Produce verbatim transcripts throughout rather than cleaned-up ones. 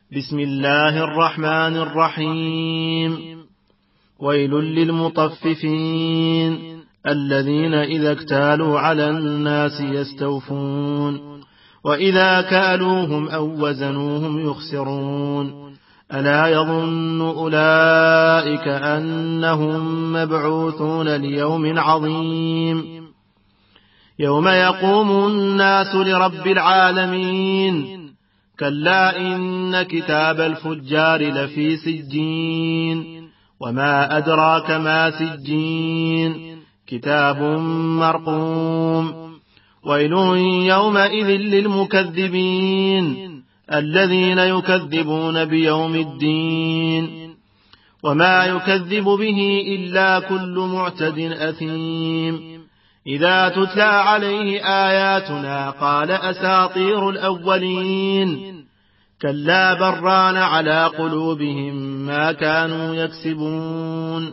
بسم الله الرحمن الرحيم. ويل للمطففين الذين إذا اكتالوا على الناس يستوفون وإذا كالوهم أو وزنوهم يخسرون ألا يظن أولئك أنهم مبعوثون ليوم عظيم يوم يقوم الناس لرب العالمين كلا إن كتاب الفجار لفي سجين وما أدراك ما سجين كتاب مرقوم ويل يومئذ للمكذبين الذين يكذبون بيوم الدين وما يكذب به إلا كل معتد أثيم إذا تتلى عليه آياتنا قال أساطير الأولين كلا بران على قلوبهم ما كانوا يكسبون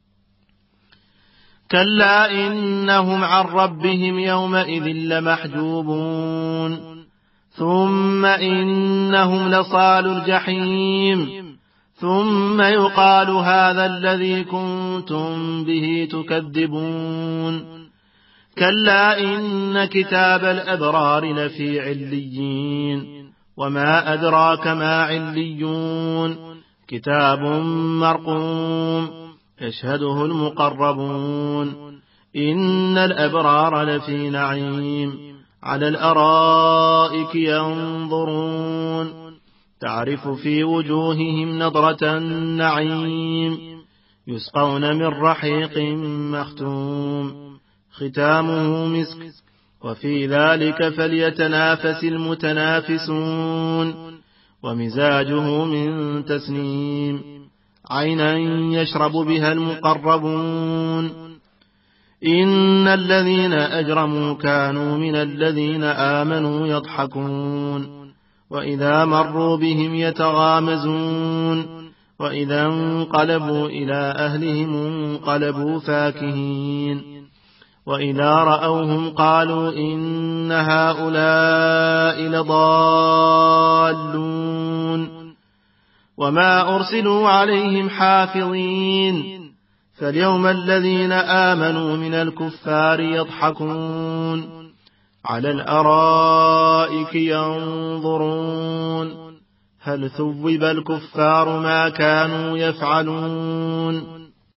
كلا إنهم عن ربهم يومئذ لمحجوبون ثم إنهم لصال الجحيم ثم يقال هذا الذي كنتم به تكذبون كلا إن كتاب الأبرار لفي عليين وما أدراك ما عليون كتاب مرقوم يشهده المقربون إن الأبرار لفي نعيم على الأرائك ينظرون تعرف في وجوههم نضرة النعيم يسقون من رحيق مختوم ختامه مسك وفي ذلك فليتنافس المتنافسون ومزاجه من تسنيم عينا يشرب بها المقربون إن الذين أجرموا كانوا من الذين آمنوا يضحكون وإذا مروا بهم يتغامزون وإذا انقلبوا إلى أهلهم انقلبوا فاكهين وإذا رأوهم قالوا إن هؤلاء لضالون وما أرسلوا عليهم حافظين فاليوم الذين آمنوا من الكفار يضحكون على الأرائك ينظرون هل ثوب الكفار ما كانوا يفعلون